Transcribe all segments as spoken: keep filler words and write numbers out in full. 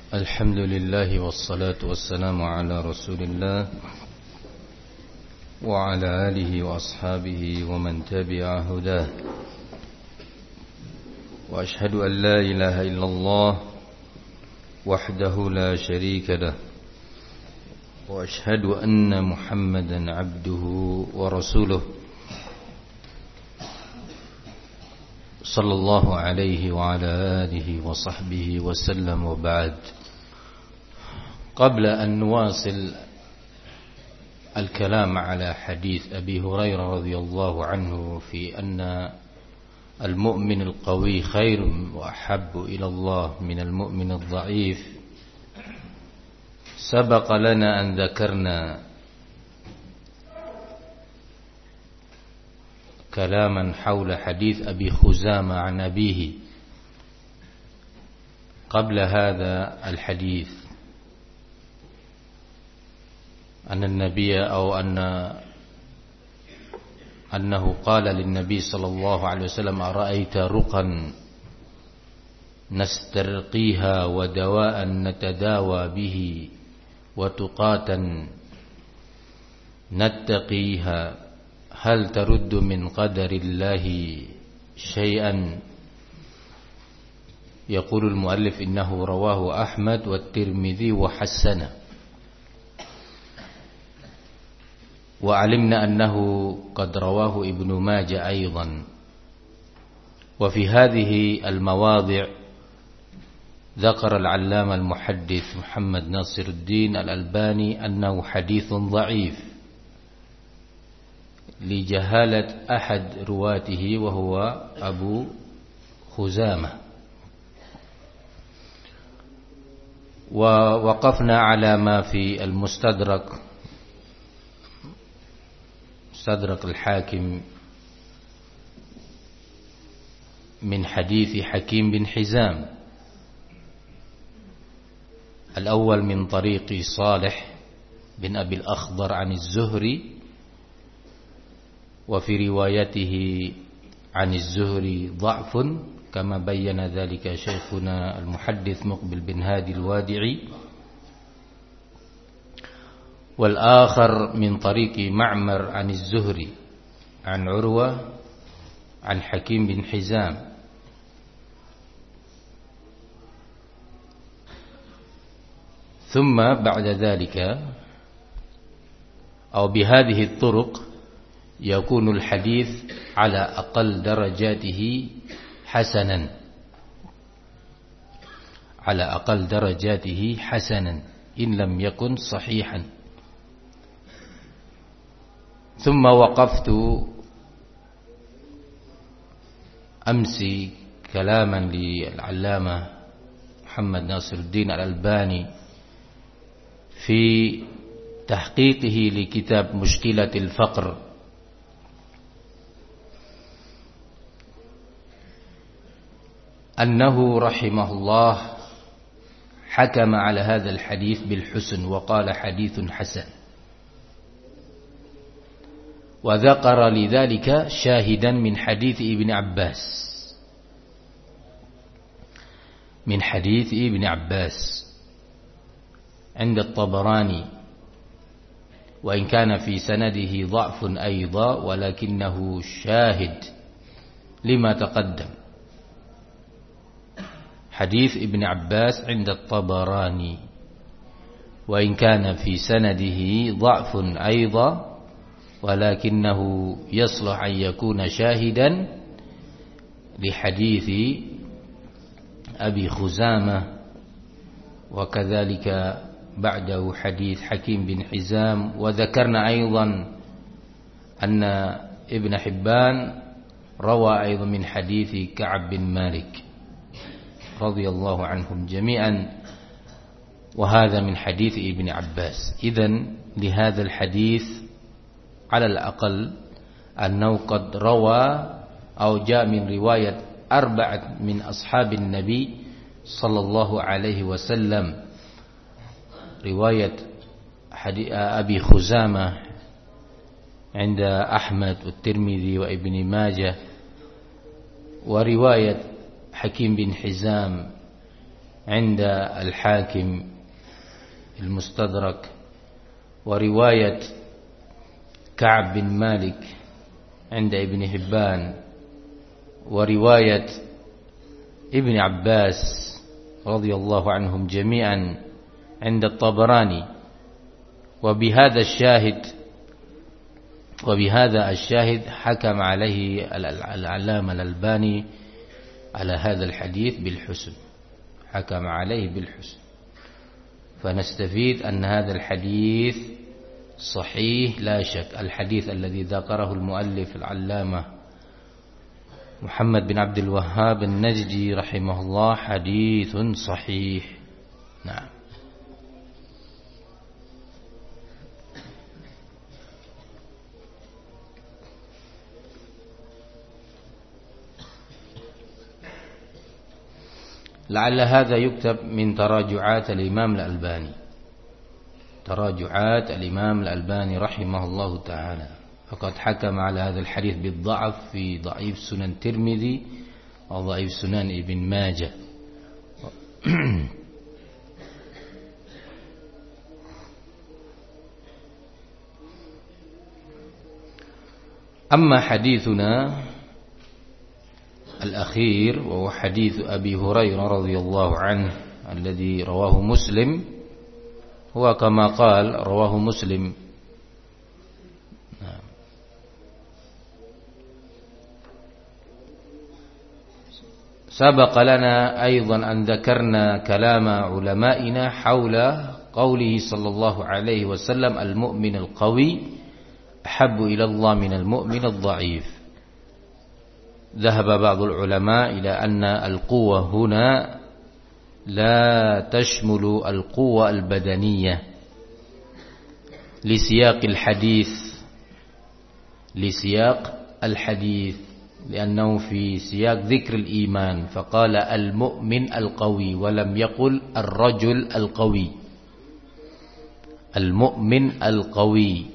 الحمد لله والصلاة والسلام على رسول الله وعلى آله وأصحابه ومن تبع هداه، وأشهد أن لا إله إلا الله وحده لا شريك له، وأشهد أن محمدا عبده ورسوله صلى الله عليه وعلى آله وصحبه وسلم. وبعد، قبل أن نواصل الكلام على حديث أبي هريرة رضي الله عنه في أن المؤمن القوي خير وأحب إلى الله من المؤمن الضعيف، سبق لنا أن ذكرنا كلاما حول حديث أبي خزامة عن أبيه قبل هذا الحديث، أن النبي أو أن أنه قال للنبي صلى الله عليه وسلم: أرأيت رقا نسترقيها ودواء نتداوى به وتقاتا نتقيها، هل ترد من قدر الله شيئا؟ يقول المؤلف: إنه رواه أحمد والترمذي وحسنه، وعلمنا أنه قد رواه ابن ماجه أيضا. وفي هذه المواضع ذكر العلامة المحدث محمد ناصر الدين الألباني أنه حديث ضعيف لجهالة أحد رواته وهو أبو خزامة. ووقفنا على ما في المستدرك، مستدرك الحاكم، من حديث حكيم بن حزام الأول من طريق صالح بن أبي الأخضر عن الزهري، وفي روايته عن الزهري ضعف كما بين ذلك شيخنا المحدث مقبل بن هادي الوادعي، والآخر من طريق معمر عن الزهري عن عروة عن حكيم بن حزام. ثم بعد ذلك أو بهذه الطرق يكون الحديث على أقل درجاته حسنا، على أقل درجاته حسنا إن لم يكن صحيحا. ثم وقفت أمس كلاما للعلامة محمد ناصر الدين الألباني في تحقيقه لكتاب مشكلة الفقر، أنه رحمه الله حكم على هذا الحديث بالحسن وقال حديث حسن، وذكر لذلك شاهدا من حديث ابن عباس، من حديث ابن عباس عند الطبراني، وإن كان في سنده ضعف أيضا، ولكنه شاهد لما تقدم. حديث ابن عباس عند الطبراني، وإن كان في سنده ضعف أيضا، ولكنه يصلح أن يكون شاهدا لحديث أبي خزامة، وكذلك بعده حديث حكيم بن حزام. وذكرنا أيضا أن ابن حبان روى أيضا من حديث كعب بن مالك رضي الله عنهم جميعا، وهذا من حديث ابن عباس. إذن لهذا الحديث على الأقل أنه قد روى أو جاء من رواية أربعة من أصحاب النبي صلى الله عليه وسلم، رواية أبي خزامة عند أحمد والترمذي وابن ماجه، ورواية حكيم بن حزام عند الحاكم المستدرك، ورواية كعب بن مالك عند ابن حبان، ورواية ابن عباس رضي الله عنهم جميعا عند الطبراني. وبهذا الشاهد وبهذا الشاهد حكم عليه العلامة الألباني على هذا الحديث بالحسن، حكم عليه بالحسن. فنستفيد أن هذا الحديث صحيح لا شك. الحديث الذي ذكره المؤلف العلامة محمد بن عبد الوهاب النجدي رحمه الله حديث صحيح. نعم. لعل هذا يكتب من تراجعات الإمام الألباني، تراجعات الإمام الألباني رحمه الله تعالى، فقد حكم على هذا الحديث بالضعف في ضعيف سنن الترمذي وضعيف سنن ابن ماجه. أما حديثنا الأخير وهو حديث أبي هريرة رضي الله عنه الذي رواه مسلم، هو كما قال رواه مسلم. سبق لنا أيضا أن ذكرنا كلام علمائنا حول قوله صلى الله عليه وسلم: المؤمن القوي أحب إلى الله من المؤمن الضعيف. ذهب بعض العلماء إلى أن القوة هنا لا تشمل القوة البدنية لسياق الحديث لسياق الحديث لأنه في سياق ذكر الإيمان، فقال المؤمن القوي ولم يقل الرجل القوي. المؤمن القوي.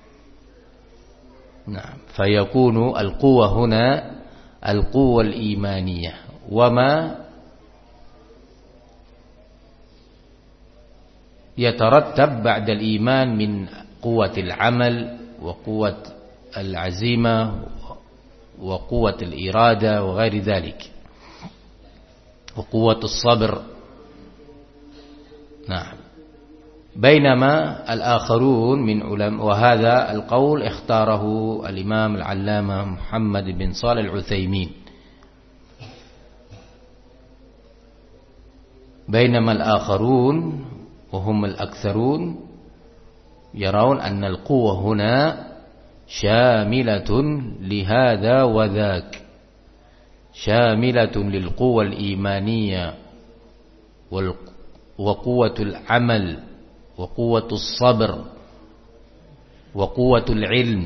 نعم. فيكون القوة هنا القوة الإيمانية، وما يترتب بعد الإيمان من قوة العمل وقوة العزيمة وقوة الإرادة وغير ذلك، وقوة الصبر. نعم. بينما الآخرون من علماء، وهذا القول اختاره الإمام العلامة محمد بن صالح العثيمين، بينما الآخرون وهم الأكثرون يرون أن القوة هنا شاملة لهذا وذاك، شاملة للقوة الإيمانية وقوة العمل وقوة الصبر وقوة العلم،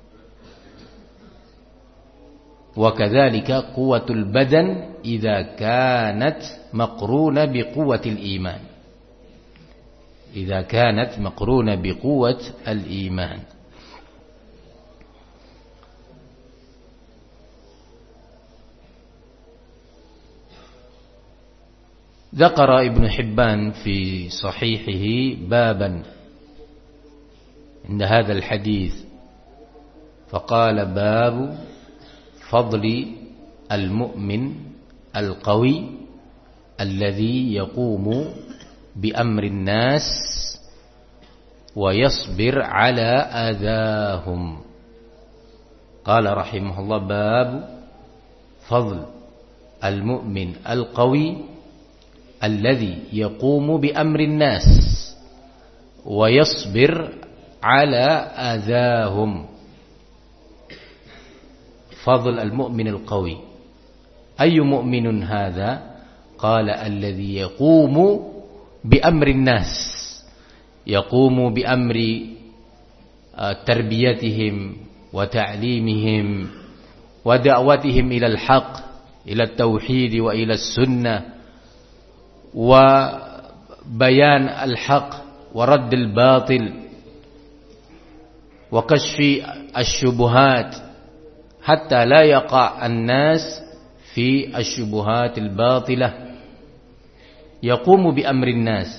وكذلك قوة البدن إذا كانت مقرونة بقوة الإيمان، إذا كانت مقرونة بقوة الإيمان. ذكر ابن حبان في صحيحه بابا عند هذا الحديث، فقال: باب فضل المؤمن القوي الذي يقوم بأمر الناس ويصبر على آذاهم. قال رحمه الله: باب فضل المؤمن القوي الذي يقوم بأمر الناس ويصبر على آذاهم. فضل المؤمن القوي، أي مؤمن هذا؟ قال: الذي يقوم بأمر الناس، يقوم بأمر تربيتهم وتعليمهم ودعوتهم إلى الحق، إلى التوحيد وإلى السنة، وبيان الحق ورد الباطل وكشف الشبهات حتى لا يقع الناس في الشبهات الباطلة. yaqumu bi amrin nas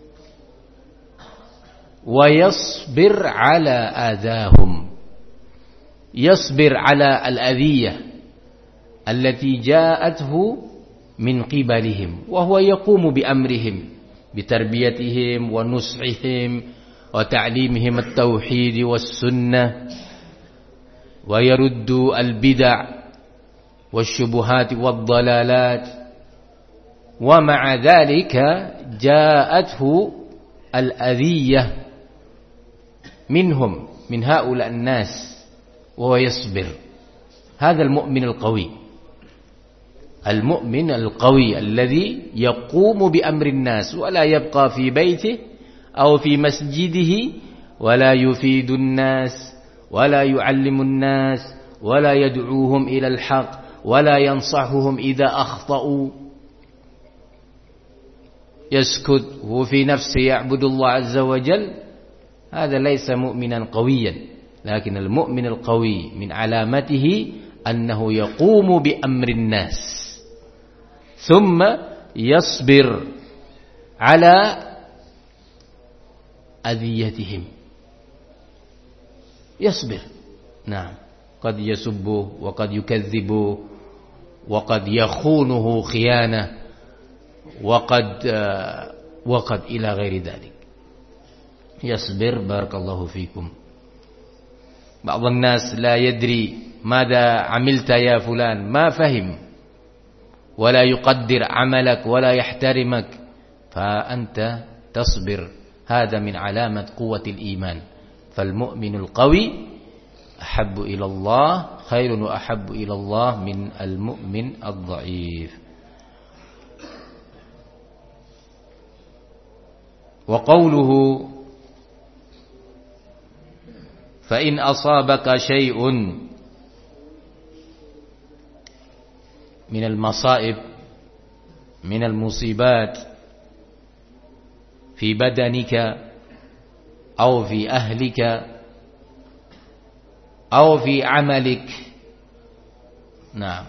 wa yasbir ala adahum, yasbir ala al-adhiyah allati ja'athu min qibalihim wa huwa yaqumu bi amrihim bi tarbiyatihim wa nushihim wa ta'limihim at-tauhid was-sunnah wa yaruddu al-bid'ah wasyubuhat wad-dalalat wa ma'a dhalika ja'athu al-adhiyah minhum min haula an-nas wa yasbir. Hadha al-mu'min al-qawi, al-mu'min al-qawi alladhi yaqumu bi amri an-nas wa la yabqa fi baytihi aw fi masjidihi wa la yufidu an-nas wa la yu'allimu an-nas wa la yad'uuhum ila al-haqq wa la yansahuhum idha akhta'u, yaskut wa fi nafsihi ya'budu Allah azza wa jalla. هذا ليس مؤمنا قويا، لكن المؤمن القوي من علامته أنه يقوم بأمر الناس ثم يصبر على أذيتهم، يصبر. نعم، قد يسبه وقد يكذبه وقد يخونه خيانة وقد وقد إلى غير ذلك. يصبر. بارك الله فيكم. بعض الناس لا يدري ماذا عملت يا فلان، ما فهم ولا يقدر عملك ولا يحترمك، فأنت تصبر. هذا من علامة قوة الإيمان. فالمؤمن القوي أحب إلى الله، خير وأحب إلى الله من المؤمن الضعيف. وقوله فإن أصابك شيء من المصائب من المصيبات في بدنك أو في أهلك أو في عملك، نعم،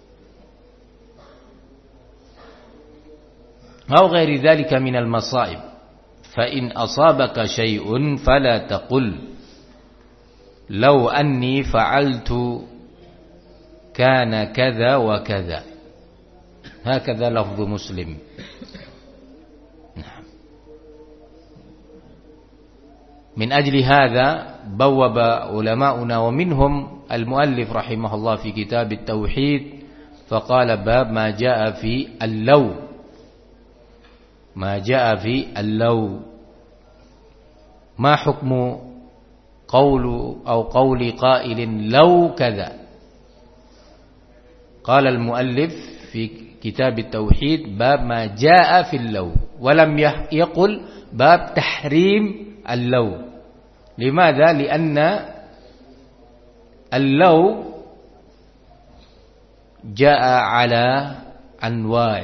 أو غير ذلك من المصائب، فإن أصابك شيء فلا تقل لو أني فعلت كان كذا وكذا. هكذا لفظ مسلم. نعم. من أجل هذا بوب علماؤنا ومنهم المؤلف رحمه الله في كتاب التوحيد فقال باب ما جاء في اللو، ما جاء في اللو، ما حكم قول أو قول قائل لو كذا. قال المؤلف في كتاب التوحيد باب ما جاء في اللو، ولم يقل باب تحريم اللو. لماذا؟ لأن اللو جاء على أنواع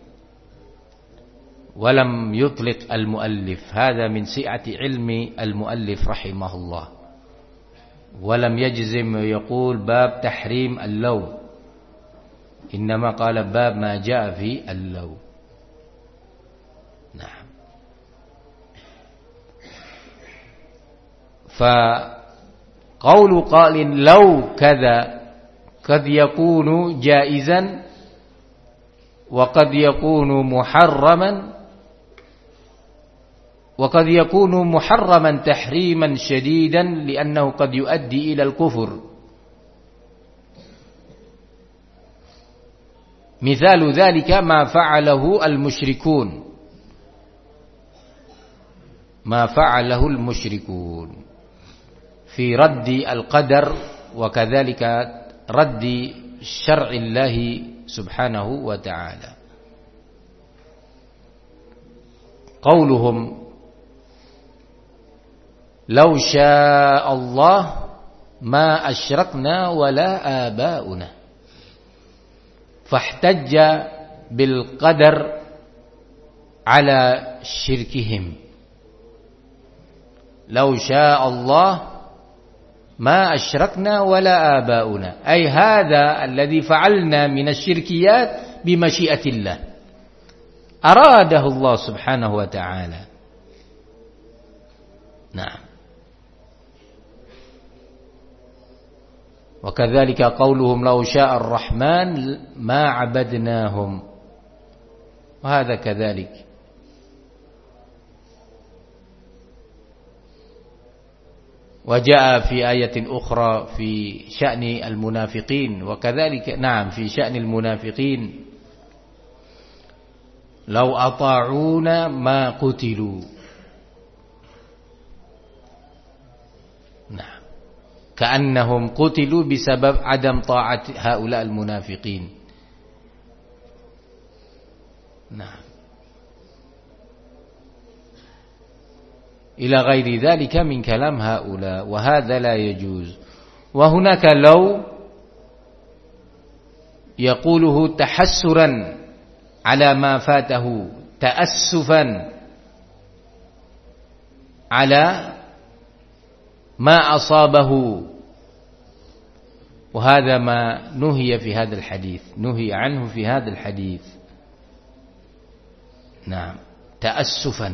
ولم يطلق المؤلف. هذا من سعة علم المؤلف رحمه الله، ولم يجزم يقول باب تحريم اللو، إنما قال باب ما جاء في اللو. نعم. فقول قال لو كذا قد يكون جائزا وقد يكون محرما وقد يكون محرما تحريما شديدا لأنه قد يؤدي إلى الكفر. مثال ذلك ما فعله المشركون، ما فعله المشركون في رد القدر وكذلك رد شرع الله سبحانه وتعالى. قولهم لو شاء الله ما أشركنا ولا آباؤنا، فاحتج بالقدر على شركهم. لو شاء الله ما أشركنا ولا آباؤنا، أي هذا الذي فعلنا من الشركيات بمشيئة الله. aradahu Allah subhanahu wa ta'ala. Nah, wa kadzalika qauluhum law syaa ar-rahman ma 'abadnahum. Wa hadza kadzalik. Wa jaa fi ayatin ukhra fi sya'ni al-munafiqin wa kadzalika na'am fi sya'ni al-munafiqin law ata'una ma qutilu. Nah, ka'annahum qutilu bisabab adam ta'at haula al-munafiqin. Nah, ila ghairi dhalika min kalam haula wa hadha la yajuz. Wa hunaka law yaquluhu tahassuran ala ma fatahu ta'assufan ala ما أصابه وهذا ما نهي في هذا الحديث نهي عنه في هذا الحديث. نعم، تأسفا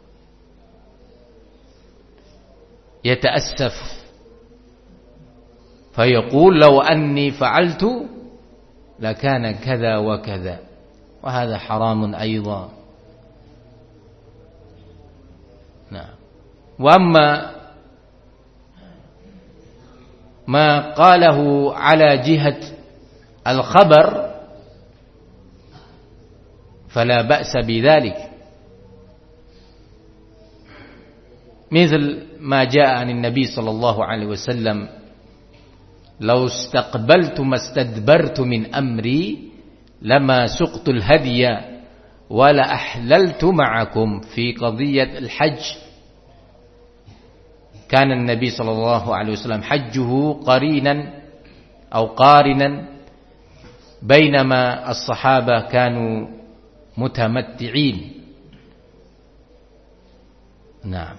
يتأسف فيقول لو أني فعلت لكان كذا وكذا وهذا حرام أيضا. نعم. وأما ما قاله على جهة الخبر فلا بأس بذلك، مثل ما جاء عن النبي صلى الله عليه وسلم لو استقبلت ما استدبرت من أمري لما سقت الهدي ولا أحللت معكم في قضية الحج. كان النبي صلى الله عليه وسلم حجه قرينا أو قارنا بينما الصحابة كانوا متمتعين. نعم،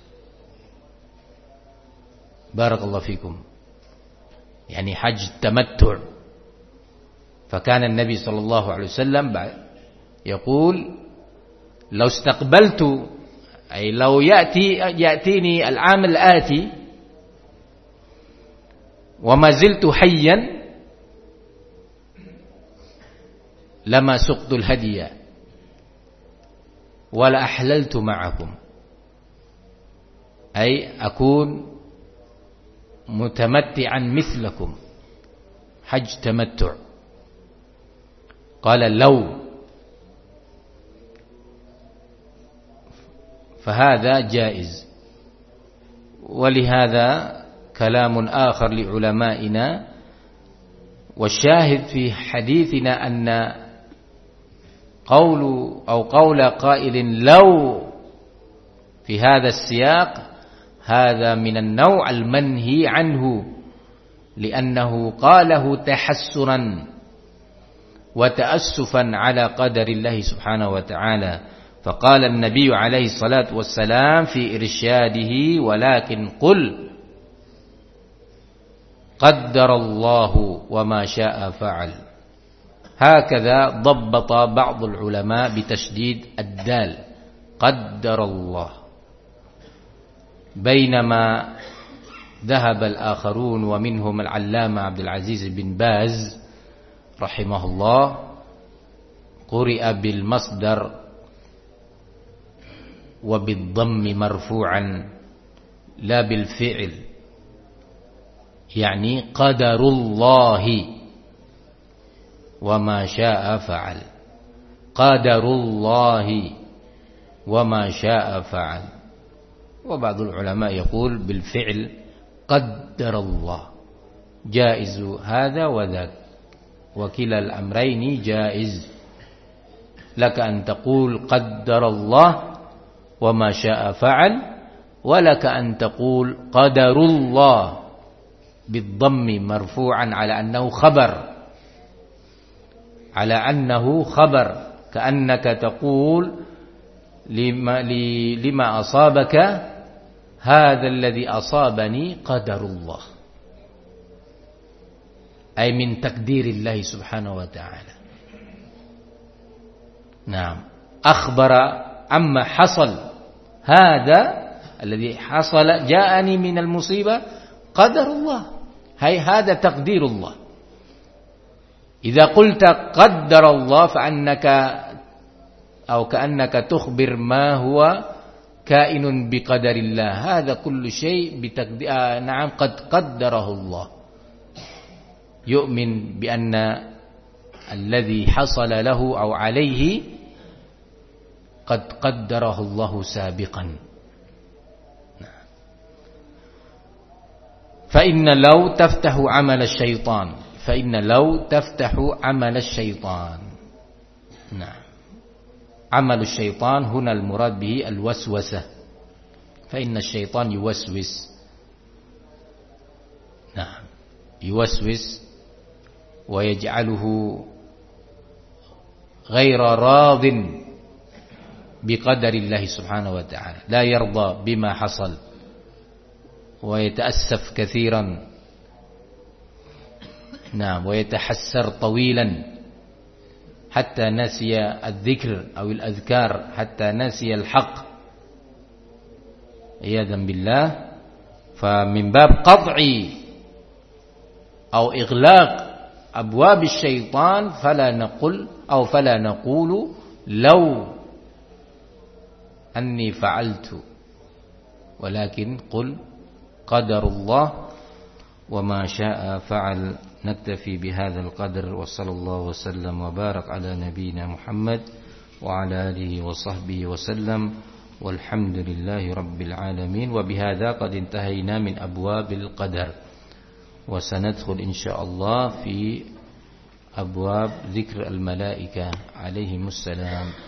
بارك الله فيكم. يعني حج التمتع. فكان النبي صلى الله عليه وسلم يقول لو استقبلت أي لو يأتي يأتيني العام الآتي وما زلت حيا لما سقت الهدي ولا أحللت معكم، أي أكون متمتعا مثلكم حج تمتع. قال لو، فهذا جائز. ولهذا كلام آخر لعلمائنا، والشاهد في حديثنا أن قول أو قول قائل لو في هذا السياق هذا من النوع المنهي عنه، لأنه قاله تحسرا وتأسفا على قدر الله سبحانه وتعالى. فقال النبي عليه الصلاة والسلام في إرشاده ولكن قل قدر الله وما شاء فعل. هكذا ضبط بعض العلماء بتشديد الدال قدر الله، بينما ذهب الآخرون ومنهم العلامة عبد العزيز بن باز رحمه الله قرئ بالمصدر وبالضم مرفوعا لا بالفعل، يعني قدر الله وما شاء فعل. قدر الله وما شاء فعل. وبعض العلماء يقول بالفعل قدر الله، جائز هذا وذاك، وكلا الأمرين جائز. لك أن تقول قدر الله وما شاء فعل، ولك أن تقول قدر الله بالضم مرفوعا على أنه خبر، على أنه خبر، كأنك تقول لما, لما أصابك هذا الذي أصابني قدر الله، أي من تقدير الله سبحانه وتعالى. نعم. أخبر عما حصل، هذا الذي حصل جاءني من المصيبة قدر الله، هي هذا تقدير الله. إذا قلت قدر الله فأنك أو كأنك تخبر ما هو كائن بقدر الله، هذا كل شيء بتقدير. آه نعم قد قدره الله، يؤمن بأن الذي حصل له أو عليه قد قدره الله سابقا. فإن لو تفتح عمل الشيطان، فإن لو تفتح عمل الشيطان. نعم، عمل الشيطان هنا المراد به الوسوسة، فإن الشيطان يوسوس. نعم، يوسوس ويجعله غير راض بقدر الله سبحانه وتعالى، لا يرضى بما حصل ويتأسف كثيرا. نعم، ويتحسر طويلا حتى نسي الذكر أو الأذكار، حتى نسي الحق عياذا بالله. فمن باب قطع أو إغلاق أبواب الشيطان فلا نقول أو فلا نقول لو أني فعلت، ولكن قل قدر الله وما شاء فعل. نكتفي بهذا القدر، وصلى الله وسلم وبارك على نبينا محمد وعلى آله وصحبه وسلم، والحمد لله رب العالمين. وبهذا قد انتهينا من أبواب القدر، وسندخل إن شاء الله في أبواب ذكر الملائكة عليهم السلام.